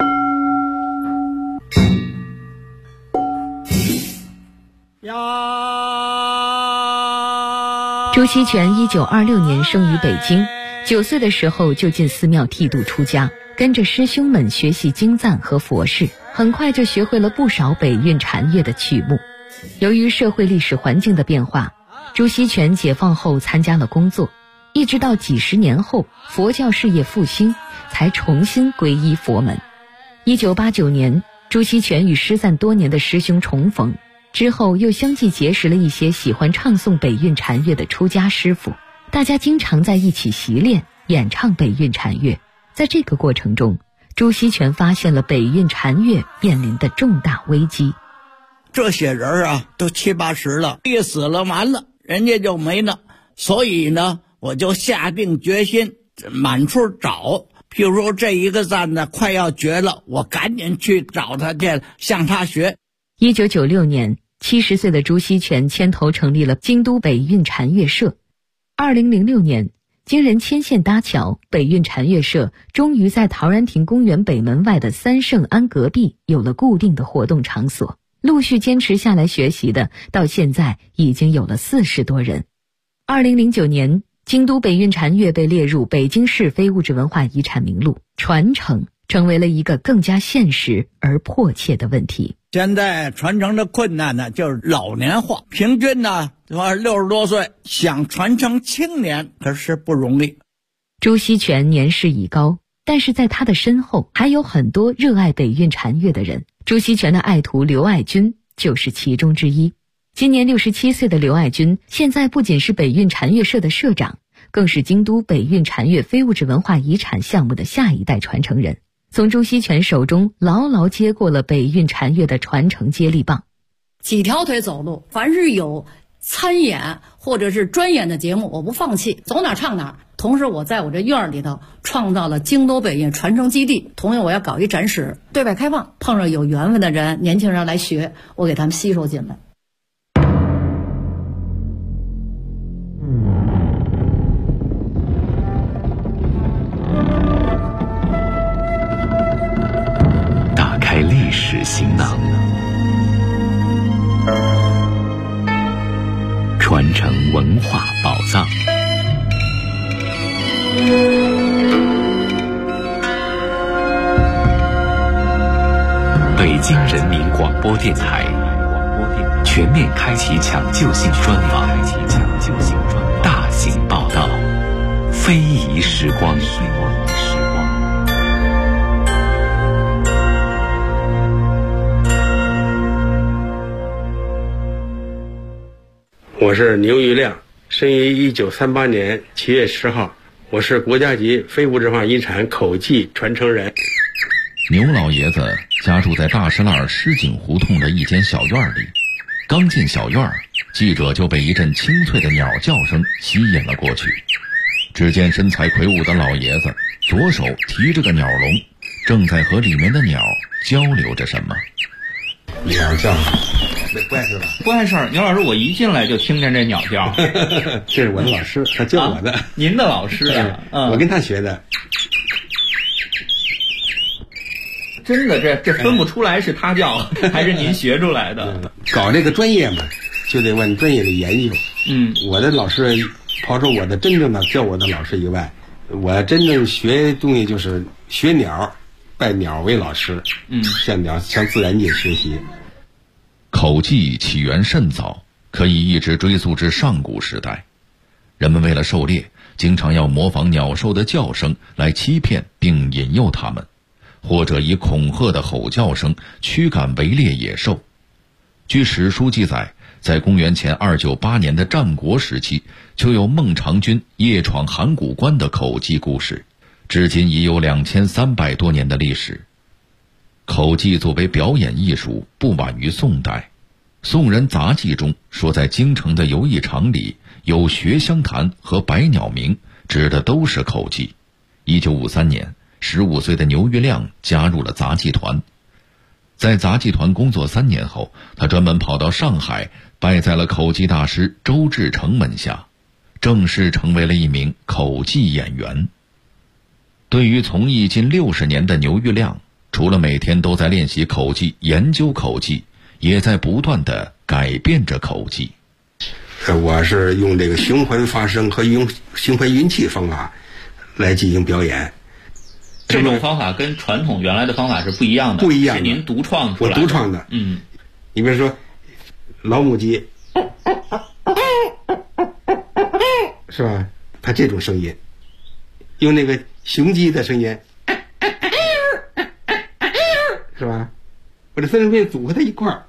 朱锡全1926年生于北京，9岁的时候就进寺庙剃度出家，跟着师兄们学习经赞和佛事，很快就学会了不少北韵禅乐的曲目。由于社会历史环境的变化，朱锡全解放后参加了工作，一直到几十年后佛教事业复兴，才重新皈依佛门。1989年，朱锡全与失散多年的师兄重逢，之后又相继结识了一些喜欢唱诵北韵禅乐的出家师傅，大家经常在一起习练演唱北韵禅乐。在这个过程中，朱锡全发现了北韵禅乐面临的重大危机。 这些人啊，都70、80了，一死了完了，人家就没了。所以呢，我就下定决心满处找。譬如说这一个赞呢快要绝了，我赶紧去找他去，向他学。 1996年，70岁的朱锡全牵头成立了京都北韵禅乐社。2006年，经人牵线搭桥，北韵禅乐社终于在陶然亭公园北门外的三圣庵隔壁有了固定的活动场所。陆续坚持下来学习的，到现在已经有了40多人。2009年，京都北韵禅乐被列入北京市非物质文化遗产名录，传承成为了一个更加现实而迫切的问题。 现在传承的困难呢，就是老年化，平均呢60多岁，想传承青年可是不容易。 朱锡全年事已高，但是在他的身后还有很多热爱北韵禅乐的人。朱锡全的爱徒刘爱军就是其中之一。今年67岁的刘爱军，现在不仅是北韵禅乐社的社长，更是京都北韵禅乐非物质文化遗产项目的下一代传承人，从朱锡全手中牢牢接过了北韵禅乐的传承接力棒。 几条腿走路，凡是有参演或者是专演的节目，我不放弃，走哪唱哪。同时我在我这院里头创造了京都北韵传承基地，同样我要搞一展示，对外开放，碰上有缘分的人，年轻人来学，我给他们吸收进来。 打开历史行囊，传承文化宝藏。北京人民广播电台全面开启抢救性专访，大型报道，非遗时光。 我是牛玉亮，生于1938年7月10号，我是国家级非物质文化遗产口技传承人。 牛老爷子家住在大石栏石井胡同的一间小院里，刚进小院，记者就被一阵清脆的鸟叫声吸引了过去。只见身材魁梧的老爷子左手提着个鸟笼，正在和里面的鸟交流着什么。 鸟叫，不碍事吧？ 不碍事儿。牛老师，我一进来就听见这鸟叫。 这是我的老师，他教我的。 您的老师啊？ 我跟他学的。 真的，这分不出来是他叫还是您学出来的。 搞这个专业嘛，就得往专业里研究。我的老师抛出我的真正的教我的老师以外，我真正学东西就是学鸟，拜鸟为老师。向自然界学习。 口技起源甚早，可以一直追溯至上古时代。人们为了狩猎，经常要模仿鸟兽的叫声来欺骗并引诱它们，或者以恐吓的吼叫声驱赶围猎野兽。据史书记载，在公元前298年的战国时期，就有孟尝君夜闯函谷关的口技故事，至今已有2300多年的历史。口技作为表演艺术，不晚于宋代。宋人杂记中说，在京城的游艺场里有学香坛和百鸟鸣，指的都是口技。1953年，15岁的牛玉亮加入了杂技团。在杂技团工作3年后，他专门跑到上海，拜在了口技大师周志成门下，正式成为了一名口技演员。对于从艺近60年的牛玉亮，除了每天都在练习口技、研究口技，也在不断地改变着口技。 我是用这个循环发声和用循环运气方法来进行表演。 这种方法跟传统原来的方法是不一样的， 不一样的， 是您独创出来的。 我独创的。你比如说老母鸡，是吧？它这种声音，用那个雄鸡的声音，是吧？我这三种声音组合在一块儿，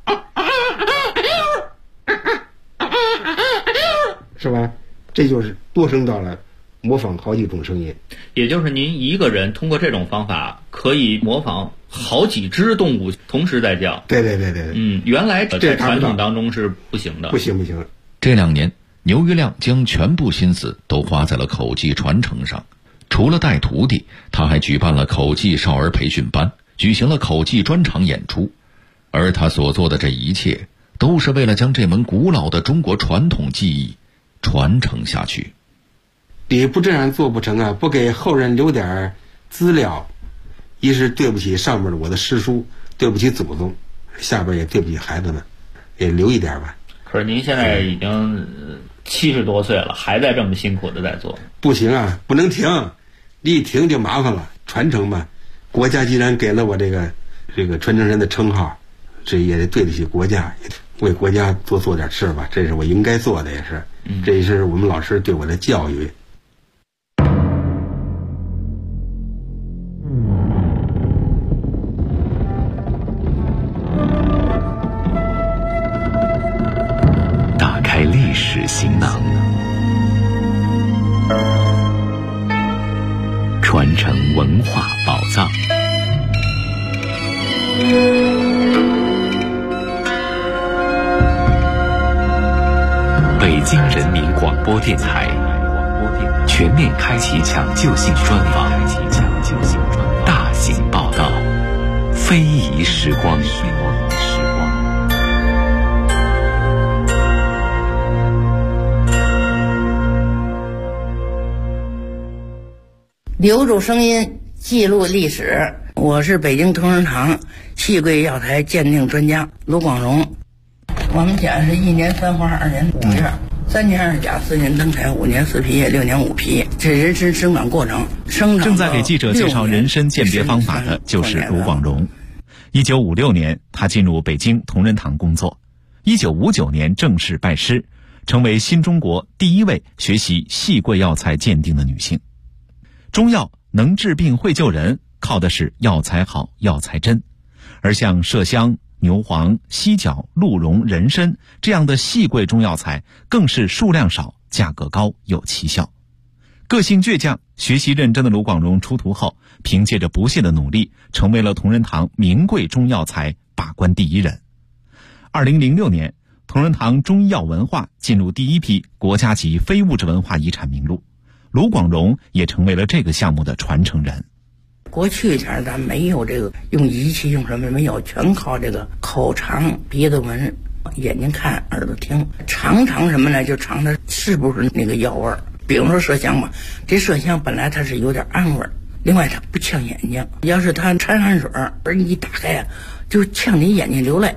是吧？这就是多声道了，模仿好几种声音。 也就是您一个人通过这种方法可以模仿好几只动物同时在叫。 对。 原来在传统当中是不行的。 不行。 这2年，牛玉亮将全部心思都花在了口技传承上。除了带徒弟，他还举办了口技少儿培训班，举行了口技专场演出。而他所做的这一切，都是为了将这门古老的中国传统技艺传承下去。 你不这样做不成啊！不给后人留点资料，一是对不起上面的我的师叔，对不起祖宗，下边也对不起孩子们，也留一点吧。 可是您现在已经70多岁了，还在这么辛苦的在做。 不行啊，不能停，你一停就麻烦了。传承吧，国家既然给了我这个传承人的称号，这也得对得起国家，为国家做点事吧，这是我应该做的，也是，这也是我们老师对我的教育。 打开历史行囊，传承文化宝藏。北京人民广播电台全面开启抢救性专访，大型报道，非遗时光。 留住声音，记录历史。我是北京同仁堂戏桂药材鉴定专家卢广荣。我们家是1年3花2年5月，3年2甲4年登台5年4皮叶6年5皮，这人参生长过程。 正在给记者介绍人参鉴别方法的就是卢广荣。1956年，他进入北京同仁堂工作。1959年正式拜师，成为新中国第1位学习戏桂药材鉴定的女性。中药能治病会救人，靠的是药材好、药材真。而像麝香、牛黄、犀角、鹿茸、人参这样的细贵中药材，更是数量少、价格高、有奇效。个性倔强、学习认真的卢广荣出徒后，凭借着不懈的努力，成为了同仁堂名贵中药材把关第1人。2006年，同仁堂中医药文化进入第1批国家级非物质文化遗产名录，卢广荣也成为了这个项目的传承人。 过去前咱没有这个用仪器用什么没有，全靠这个口尝、鼻子闻、眼睛看、耳朵听，尝什么呢？就尝它是不是那个药味儿。比如说麝香吧，这麝香本来它是有点暗味儿，另外它不呛眼睛。要是它掺汗水，而你一打开啊，就呛你眼睛流泪。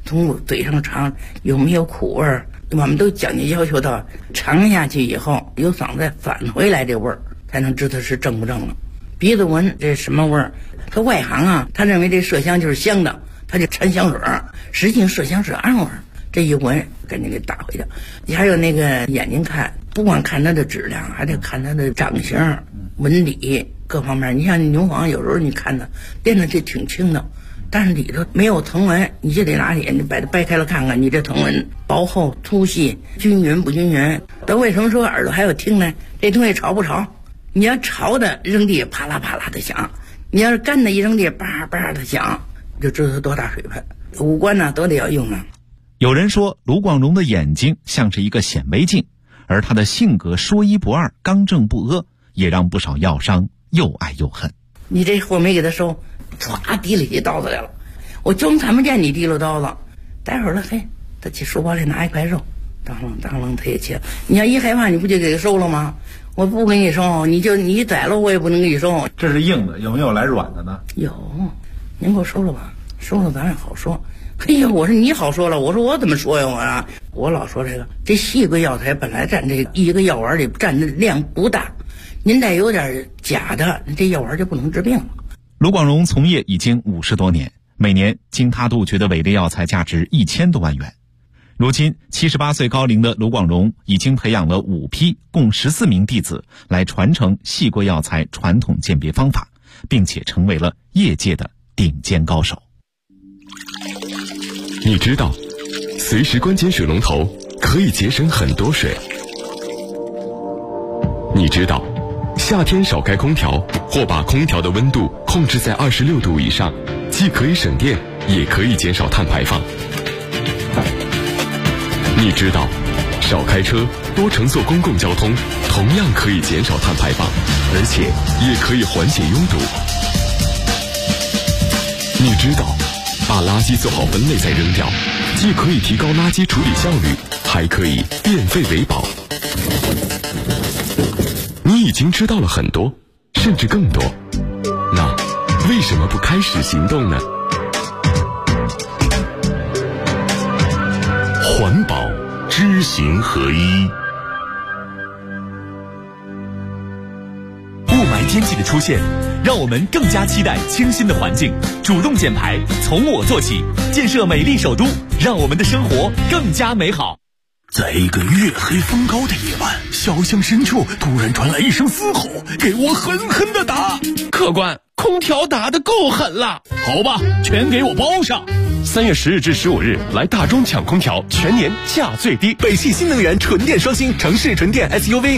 从嘴上尝有没有苦味儿，我们都讲究要求到尝下去以后有嗓子返回来这味儿，才能知道是正不正了。鼻子闻这什么味儿？他外行啊，他认为这麝香就是香的，他就掺香水，实际上麝香是暗味儿。这一闻赶紧给打回去。你还有那个眼睛看，不光看它的质量，还得看它的长相、纹理各方面。你像牛黄，有时候你看它练的这挺轻的，但是里头没有藤纹，你就得拿眼睛把它掰开了看看，你这藤纹薄厚、粗细、均匀不均匀。那为什么说耳朵还有听呢？这东西潮不潮？你要潮的扔地啪啦啪啦的响，你要是干的一扔地叭叭的响，就知道它多大水分。五官呢都得要用啊。 有人说卢广荣的眼睛像是一个显微镜，而他的性格说一不二、刚正不阿，也让不少药商又爱又恨。 你这货没给他收，唰提里起刀子来了，我就看不见你提溜刀子。待会儿了，嘿，他去书包里拿一块肉，当啷他也切。你要一害怕，你不就给他收了吗？我不给你收，你宰了我也不能给你收。 这是硬的，有没有来软的呢？ 有，您给我收了吧，收了咱也好说。嘿呀，我说你好说了，我说我怎么说呀？我老说这细桂药材本来占这一个药丸里占的量不大，您再有点假的，这药丸就不能治病了。 卢广荣从业已经50多年，每年经他杜绝的伪劣药材价值1000多万元。如今78岁高龄的卢广荣已经培养了5批共14名弟子来传承细桂药材传统鉴别方法，并且成为了业界的顶尖高手。 你知道随时关紧水龙头可以节省很多水。你知道夏天少开空调或把空调的温度控制在26度以上，既可以省电也可以减少碳排放。你知道少开车多乘坐公共交通同样可以减少碳排放，而且也可以缓解拥堵。你知道把垃圾做好分类再扔掉，既可以提高垃圾处理效率，还可以变废为宝。你已经知道了很多，甚至更多，那为什么不开始行动呢？环保知行合一。 雾霾天气的出现，让我们更加期待清新的环境，主动减排，从我做起，建设美丽首都，让我们的生活更加美好。 在一个月黑风高的夜晚，小巷深处突然传来一声嘶吼，给我狠狠的打！ 客官，空调打得够狠了。 好吧，全给我包上。 3月10日至15日，来大中抢空调，全年价最低。 北汽新能源纯电双星城市纯电 SUV